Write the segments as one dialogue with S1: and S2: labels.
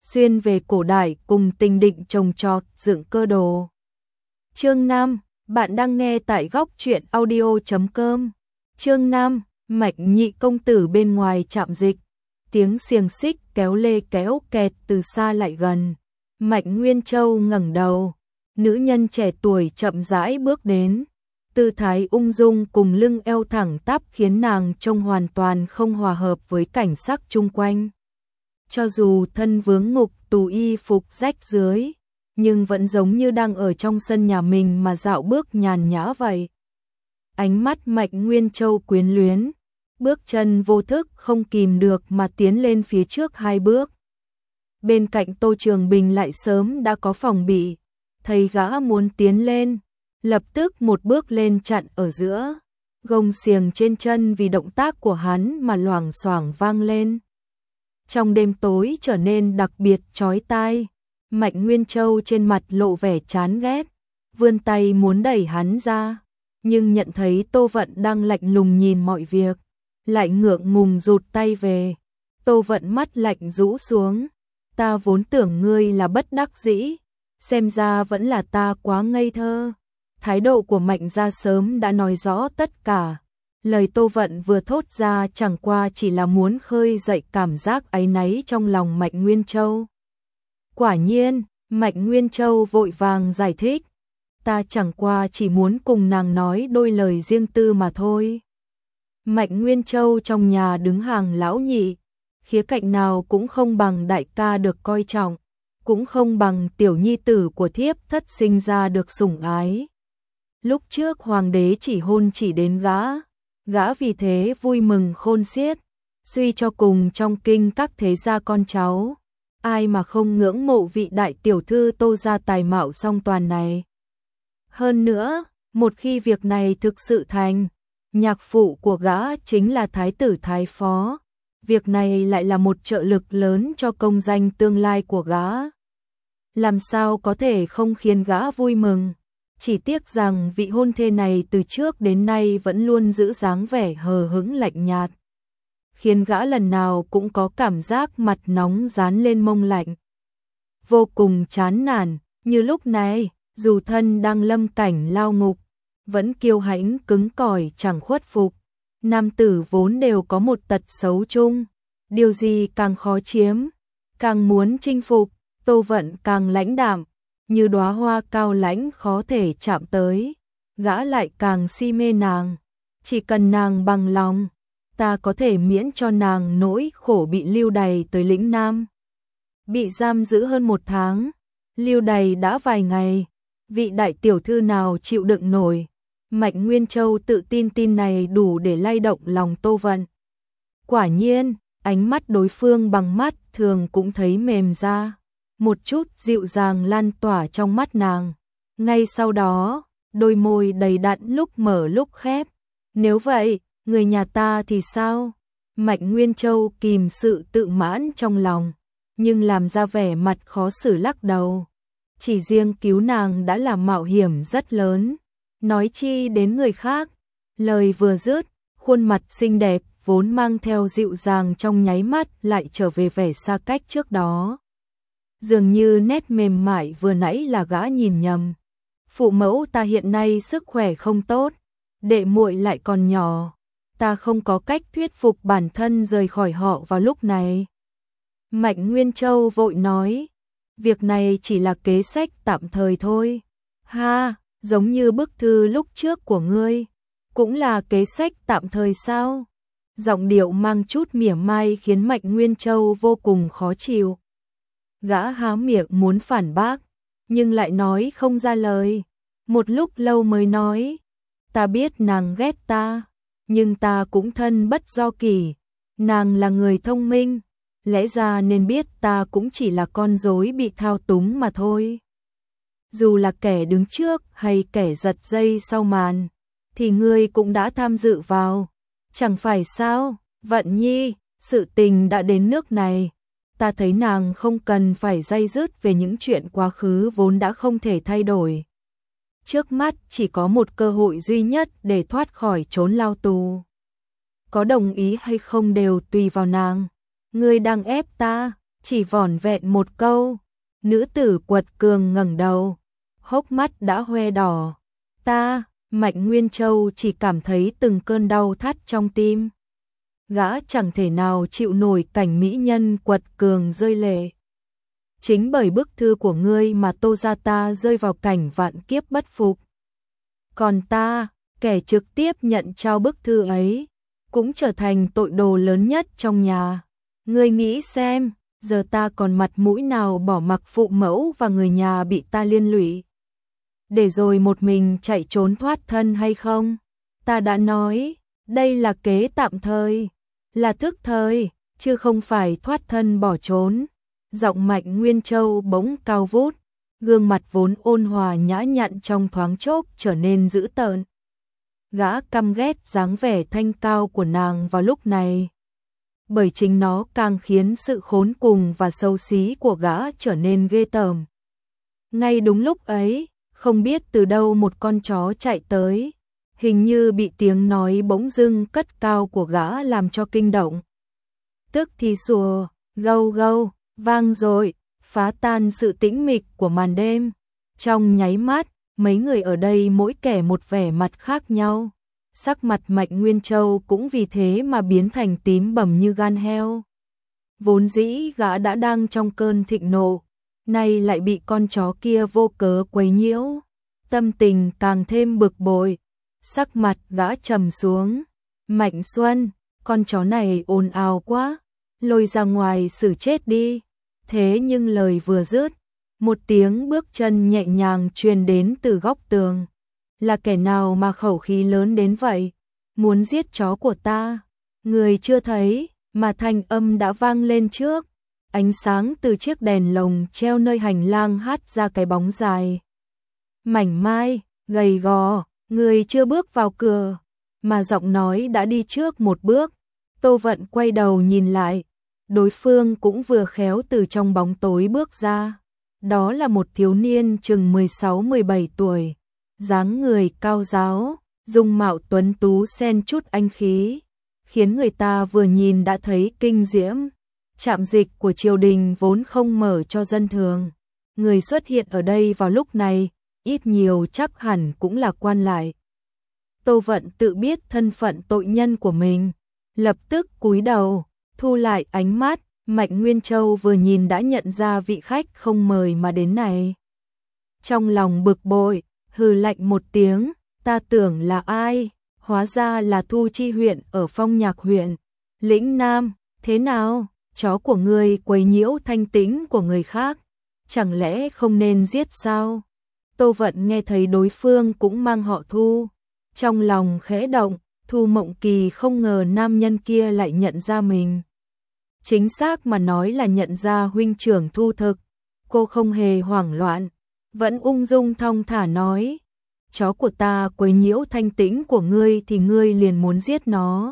S1: xuyên về cổ đại cùng tình định trồng trọt dựng cơ đồ. Chương 5, bạn đang nghe tại góc truyện audio.com. Chương 5, Mạnh Nhị công tử bên ngoài trạm dịch. Tiếng xiềng xích kéo lê kéo kẹt từ xa lại gần. Mạnh Nguyên Châu ngẩng đầu, nữ nhân trẻ tuổi chậm rãi bước đến. Tư thái ung dung cùng lưng eo thẳng tắp khiến nàng trông hoàn toàn không hòa hợp với cảnh sắc chung quanh. Cho dù thân vướng ngục tù y phục rách rưới, nhưng vẫn giống như đang ở trong sân nhà mình mà dạo bước nhàn nhã vậy. Ánh mắt Mạnh Nguyên Châu quyến luyến, bước chân vô thức không kìm được mà tiến lên phía trước 2 bước. Bên cạnh Tô Trường Bình lại sớm đã có phòng bị, thấy gã muốn tiến lên, lập tức một bước lên chặn ở giữa, gông xiềng trên chân vì động tác của hắn mà loảng xoảng vang lên. Trong đêm tối trở nên đặc biệt chói tai, Mạnh Nguyên Châu trên mặt lộ vẻ chán ghét, vươn tay muốn đẩy hắn ra, nhưng nhận thấy Tô Vận đang lạnh lùng nhìn mọi việc, lại ngượng ngùng rụt tay về. Tô Vận mắt lạnh rũ xuống, ta vốn tưởng ngươi là bất đắc dĩ, xem ra vẫn là ta quá ngây thơ. Thái độ của Mạnh gia sớm đã nói rõ tất cả. Lời Tô Vận vừa thốt ra chẳng qua chỉ là muốn khơi dậy cảm giác áy náy trong lòng Mạnh Nguyên Châu. Quả nhiên, Mạnh Nguyên Châu vội vàng giải thích, ta chẳng qua chỉ muốn cùng nàng nói đôi lời riêng tư mà thôi. Mạnh Nguyên Châu trong nhà đứng hàng lão nhị, khía cạnh nào cũng không bằng đại ca được coi trọng, cũng không bằng tiểu nhi tử của thiếp thất sinh ra được sủng ái. Lúc trước hoàng đế chỉ hôn chỉ đến gã vì thế vui mừng khôn xiết, suy cho cùng trong kinh các thế gia con cháu, ai mà không ngưỡng mộ vị đại tiểu thư Tô gia tài mạo song toàn này. Hơn nữa, một khi việc này thực sự thành, nhạc phụ của gã chính là thái tử thái phó, việc này lại là một trợ lực lớn cho công danh tương lai của gã. Làm sao có thể không khiến gã vui mừng? Chỉ tiếc rằng vị hôn thê này từ trước đến nay vẫn luôn giữ dáng vẻ hờ hững lạnh nhạt, khiến gã lần nào cũng có cảm giác mặt nóng dán lên mông lạnh. Vô cùng chán nản, như lúc này, dù thân đang lâm cảnh lao ngục, vẫn kiêu hãnh cứng cỏi chẳng khuất phục. Nam tử vốn đều có một tật xấu chung, điều gì càng khó chiếm, càng muốn chinh phục, Tô Vận càng lãnh đạm, như đóa hoa cao lãnh khó thể chạm tới, gã lại càng si mê nàng, chỉ cần nàng bằng lòng, ta có thể miễn cho nàng nỗi khổ bị lưu đày tới lĩnh Nam. Bị giam giữ hơn 1 tháng, lưu đày đã vài ngày, vị đại tiểu thư nào chịu đựng nổi. Mạnh Nguyên Châu tự tin tin này đủ để lay động lòng Tô Vận. Quả nhiên, ánh mắt đối phương bằng mắt thường cũng thấy mềm ra, một chút dịu dàng lan tỏa trong mắt nàng. Ngay sau đó, đôi môi đầy đặn lúc mở lúc khép. Nếu vậy, người nhà ta thì sao? Mạnh Nguyên Châu kìm sự tự mãn trong lòng, nhưng làm ra vẻ mặt khó xử lắc đầu. Chỉ riêng cứu nàng đã là mạo hiểm rất lớn, nói chi đến người khác. Lời vừa dứt, khuôn mặt xinh đẹp vốn mang theo dịu dàng trong nháy mắt lại trở về vẻ xa cách trước đó. Dường như nét mềm mại vừa nãy là gã nhìn nhầm. Phụ mẫu ta hiện nay sức khỏe không tốt, đệ muội lại còn nhỏ, ta không có cách thuyết phục bản thân rời khỏi họ vào lúc này. Mạnh Nguyên Châu vội nói, việc này chỉ là kế sách tạm thời thôi. Ha, giống như bức thư lúc trước của ngươi, cũng là kế sách tạm thời sao? Giọng điệu mang chút mỉa mai khiến Mạnh Nguyên Châu vô cùng khó chịu. Gã há miệng muốn phản bác, nhưng lại nói không ra lời. Một lúc lâu mới nói, ta biết nàng ghét ta, nhưng ta cũng thân bất do kỷ. Nàng là người thông minh, lẽ ra nên biết ta cũng chỉ là con rối bị thao túng mà thôi. Dù là kẻ đứng trước hay kẻ giật dây sau màn, thì ngươi cũng đã tham dự vào. Chẳng phải sao, Vận Nhi, sự tình đã đến nước này. Ta thấy nàng không cần phải day dứt về những chuyện quá khứ vốn đã không thể thay đổi. Trước mắt chỉ có một cơ hội duy nhất để thoát khỏi chốn lao tù. Có đồng ý hay không đều tùy vào nàng. Ngươi đang ép ta, Chỉ vỏn vẹn một câu, nữ tử quật cường ngẩng đầu, hốc mắt đã hoe đỏ. Ta, Mạnh Nguyên Châu chỉ cảm thấy từng cơn đau thắt trong tim. Gã chẳng thể nào chịu nổi cảnh mỹ nhân quật cường rơi lệ. Chính bởi bức thư của ngươi mà Tô gia ta rơi vào cảnh vạn kiếp bất phục. Còn ta, kẻ trực tiếp nhận trao bức thư ấy, cũng trở thành tội đồ lớn nhất trong nhà. Ngươi nghĩ xem, giờ ta còn mặt mũi nào bỏ mặc phụ mẫu và người nhà bị ta liên lụy, để rồi một mình chạy trốn thoát thân hay không? Ta đã nói, đây là kế tạm thời, là thức thời, chứ không phải thoát thân bỏ trốn. Giọng Mạnh Nguyên Châu bỗng cao vút, gương mặt vốn ôn hòa nhã nhặn trong thoáng chốc trở nên dữ tợn. Gã căm ghét dáng vẻ thanh cao của nàng vào lúc này, bởi chính nó càng khiến sự khốn cùng và xấu xí của gã trở nên ghê tởm. Ngay đúng lúc ấy, không biết từ đâu một con chó chạy tới, hình như bị tiếng nói bỗng dưng cất cao của gã làm cho kinh động. Tức thì sủa, gâu gâu, vang dội, phá tan sự tĩnh mịch của màn đêm. Trong nháy mắt, mấy người ở đây mỗi kẻ một vẻ mặt khác nhau. Sắc mặt Mạnh Nguyên Châu cũng vì thế mà biến thành tím bầm như gan heo. Vốn dĩ gã đã đang trong cơn thịnh nộ, nay lại bị con chó kia vô cớ quấy nhiễu, tâm tình càng thêm bực bội. Sắc mặt gã trầm xuống. Mạnh Xuân, con chó này ồn ào quá, lôi ra ngoài xử chết đi. Thế nhưng lời vừa dứt, một tiếng bước chân nhẹ nhàng truyền đến từ góc tường. Là kẻ nào mà khẩu khí lớn đến vậy? Muốn giết chó của ta? Người chưa thấy, mà thanh âm đã vang lên trước. Ánh sáng từ chiếc đèn lồng treo nơi hành lang hắt ra cái bóng dài. Mảnh mai, gầy gò, người chưa bước vào cửa, mà giọng nói đã đi trước một bước. Tô Vận quay đầu nhìn lại, đối phương cũng vừa khéo từ trong bóng tối bước ra. Đó là một thiếu niên chừng 16-17 tuổi, dáng người cao ráo, dung mạo tuấn tú xen chút anh khí, khiến người ta vừa nhìn đã thấy kinh diễm. Trạm dịch của triều đình vốn không mở cho dân thường. Người xuất hiện ở đây vào lúc này, ít nhiều chắc hẳn cũng là quan lại. Tô Vận tự biết thân phận tội nhân của mình, lập tức cúi đầu, thu lại ánh mắt. Mạnh Nguyên Châu vừa nhìn đã nhận ra vị khách không mời mà đến này. Trong lòng bực bội, hừ lạnh một tiếng, ta tưởng là ai, hóa ra là Thu Chi huyện ở Phong Nhạc huyện. Lĩnh Nam, thế nào, chó của ngươi quấy nhiễu thanh tĩnh của người khác, chẳng lẽ không nên giết sao? Tô Vận nghe thấy đối phương cũng mang họ Thu, trong lòng khẽ động. Thu Mộng Kỳ không ngờ nam nhân kia lại nhận ra mình. Chính xác mà nói là nhận ra huynh trưởng Thu Thực. Cô không hề hoảng loạn, vẫn ung dung thong thả nói, chó của ta quấy nhiễu thanh tĩnh của ngươi thì ngươi liền muốn giết nó.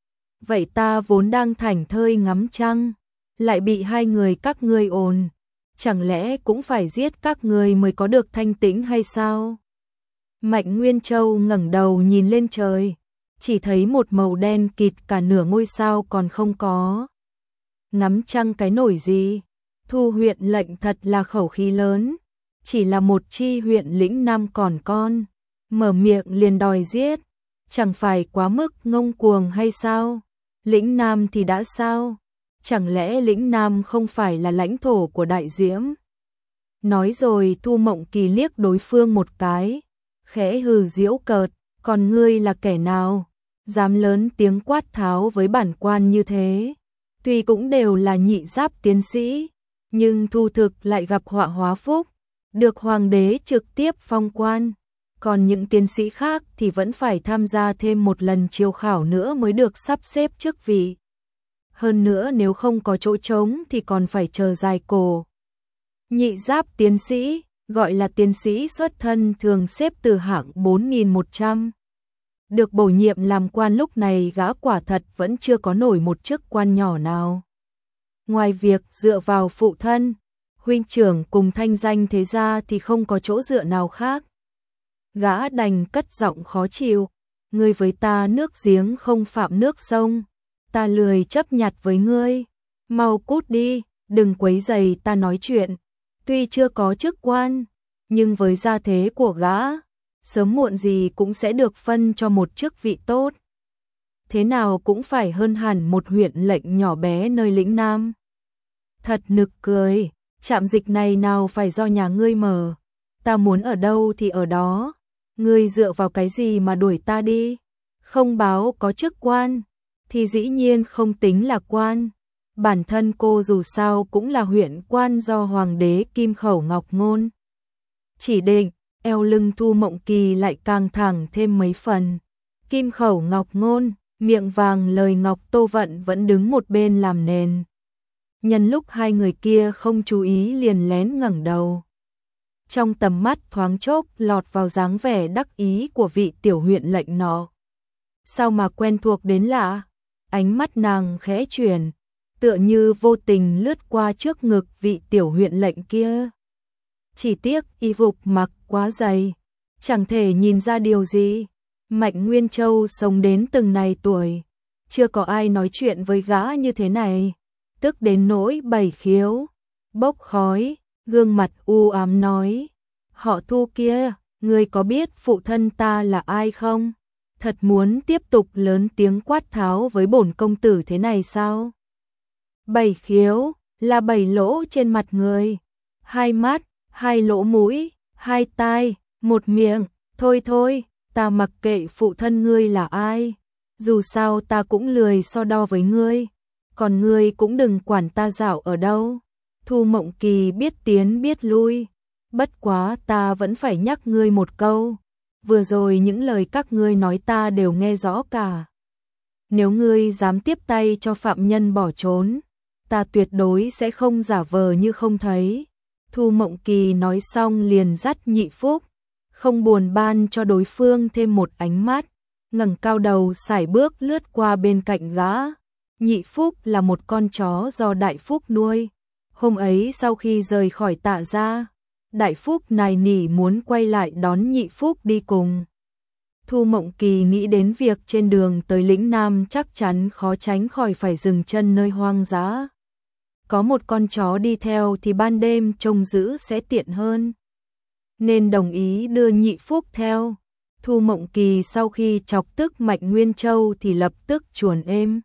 S1: Vậy ta vốn đang thảnh thơi ngắm trăng, lại bị hai người các ngươi ồn, chẳng lẽ cũng phải giết các ngươi mới có được thanh tĩnh hay sao? Mạnh Nguyên Châu ngẩng đầu nhìn lên trời, chỉ thấy một màu đen kịt cả nửa ngôi sao còn không có. Ngắm trăng cái nổi gì? Thu huyện lệnh thật là khẩu khí lớn, chỉ là một chi huyện lĩnh Nam còn con, mở miệng liền đòi giết, chẳng phải quá mức ngông cuồng hay sao? Lĩnh Nam thì đã sao? Chẳng lẽ lĩnh Nam không phải là lãnh thổ của Đại Diễm? Nói rồi Thu Mộng Kỳ liếc đối phương một cái, khẽ hừ giễu cợt, còn ngươi là kẻ nào? Dám lớn tiếng quát tháo với bản quan như thế. Tuy cũng đều là nhị giáp tiến sĩ, nhưng Thu Thực lại gặp họa hóa phúc, được hoàng đế trực tiếp phong quan. Còn những tiến sĩ khác thì vẫn phải tham gia thêm một lần chiêu khảo nữa mới được sắp xếp chức vị. Hơn nữa nếu không có chỗ trống thì còn phải chờ dài cổ. Nhị giáp tiến sĩ, gọi là tiến sĩ xuất thân thường xếp từ hạng 4100. Được bổ nhiệm làm quan lúc này gã quả thật vẫn chưa có nổi một chức quan nhỏ nào. Ngoài việc dựa vào phụ thân, huynh trưởng cùng thanh danh thế gia thì không có chỗ dựa nào khác. Gã đành cất giọng khó chịu, ngươi với ta nước giếng không phạm nước sông, ta lười chấp nhặt với ngươi, mau cút đi, đừng quấy rầy ta nói chuyện. Tuy chưa có chức quan, nhưng với gia thế của gã, sớm muộn gì cũng sẽ được phân cho một chức vị tốt. Thế nào cũng phải hơn hẳn một huyện lệnh nhỏ bé nơi lĩnh Nam. Thật nực cười, trạm dịch này nào phải do nhà ngươi mở. Ta muốn ở đâu thì ở đó. Ngươi dựa vào cái gì mà đuổi ta đi? Không báo có chức quan, thì dĩ nhiên không tính là quan. Bản thân cô dù sao cũng là huyện quan do Hoàng đế Kim Khẩu Ngọc Ngôn chỉ định. Eo lưng Thu Mộng Kỳ lại càng thẳng thêm mấy phần. Kim Khẩu Ngọc Ngôn, miệng vàng lời ngọc Tô Vận vẫn đứng một bên làm nền. Nhân lúc hai người kia không chú ý liền lén ngẩng đầu. Trong tầm mắt thoáng chốc lọt vào dáng vẻ đắc ý của vị tiểu huyện lệnh nọ. Sao mà quen thuộc đến lạ? Ánh mắt nàng khẽ chuyển, tựa như vô tình lướt qua trước ngực vị tiểu huyện lệnh kia. Chỉ tiếc y phục mặc quá dày, chẳng thể nhìn ra điều gì. Mạnh Nguyên Châu sống đến từng này tuổi, chưa có ai nói chuyện với gã như thế này, tức đến nỗi bảy khiếu bốc khói, gương mặt u ám nói: "Họ Thu kia, ngươi có biết phụ thân ta là ai không? Thật muốn tiếp tục lớn tiếng quát tháo với bổn công tử thế này sao?" Bảy khiếu là bảy lỗ trên mặt người, hai mắt, hai lỗ mũi, hai tai, một miệng. Thôi thôi, ta mặc kệ phụ thân ngươi là ai, dù sao ta cũng lười so đo với ngươi, còn ngươi cũng đừng quản ta dạo ở đâu. Thu Mộng Kỳ biết tiến biết lui, bất quá ta vẫn phải nhắc ngươi một câu, vừa rồi những lời các ngươi nói ta đều nghe rõ cả. Nếu ngươi dám tiếp tay cho phạm nhân bỏ trốn, ta tuyệt đối sẽ không giả vờ như không thấy. Thu Mộng Kỳ nói xong liền dắt Nhị Phúc, không buồn ban cho đối phương thêm một ánh mắt, ngẩng cao đầu sải bước lướt qua bên cạnh gã. Nhị Phúc là một con chó do Đại Phúc nuôi. Hôm ấy sau khi rời khỏi Tạ gia, Đại Phúc nài nỉ muốn quay lại đón Nhị Phúc đi cùng. Thu Mộng Kỳ nghĩ đến việc trên đường tới lĩnh Nam chắc chắn khó tránh khỏi phải dừng chân nơi hoang dã. Có một con chó đi theo thì ban đêm trông giữ sẽ tiện hơn, nên đồng ý đưa Nhị Phúc theo. Thu Mộng Kỳ sau khi chọc tức Mạnh Nguyên Châu thì lập tức chuồn êm.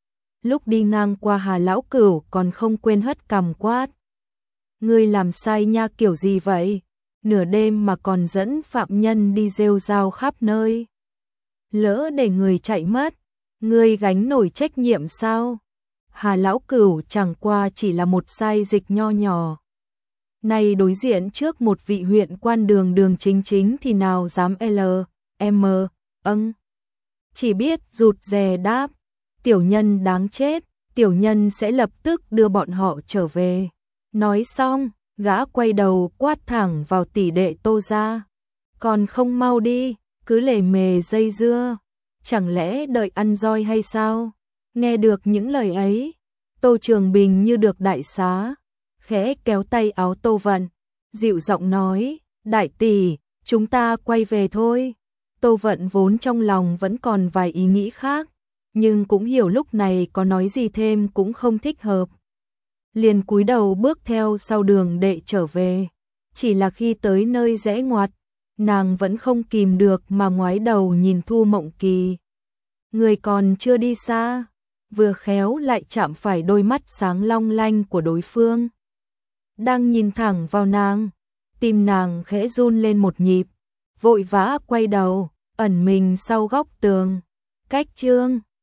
S1: Lúc đi ngang qua Hà Lão Cửu còn không quên hất cằm quát: "Ngươi làm sai nha kiểu gì vậy? Nửa đêm mà còn dẫn phạm nhân đi rêu rao khắp nơi. Lỡ để người chạy mất, ngươi gánh nổi trách nhiệm sao?" Hà Lão Cửu chẳng qua chỉ là một sai dịch nho nhỏ. Này đối diện trước một vị huyện quan đường chính chính thì nào dám chỉ biết rụt rè đáp: "Tiểu nhân đáng chết, tiểu nhân sẽ lập tức đưa bọn họ trở về." Nói xong, gã quay đầu quát thẳng vào tỷ đệ Tô gia: "Còn không mau đi, cứ lề mề dây dưa, chẳng lẽ đợi ăn roi hay sao?" Nghe được những lời ấy, Tô Trường Bình như được đại xá, khẽ kéo tay áo Tô Vận, dịu giọng nói: "Đại tỷ, chúng ta quay về thôi." Tô Vận vốn trong lòng vẫn còn vài ý nghĩ khác, nhưng cũng hiểu lúc này có nói gì thêm cũng không thích hợp. Liền cúi đầu bước theo sau đường đệ trở về. Chỉ là khi tới nơi rẽ ngoặt, nàng vẫn không kìm được mà ngoái đầu nhìn Thu Mộng Kỳ. Người còn chưa đi xa, vừa khéo lại chạm phải đôi mắt sáng long lanh của đối phương. Đang nhìn thẳng vào nàng, tim nàng khẽ run lên một nhịp, vội vã quay đầu, ẩn mình sau góc tường. Cách chương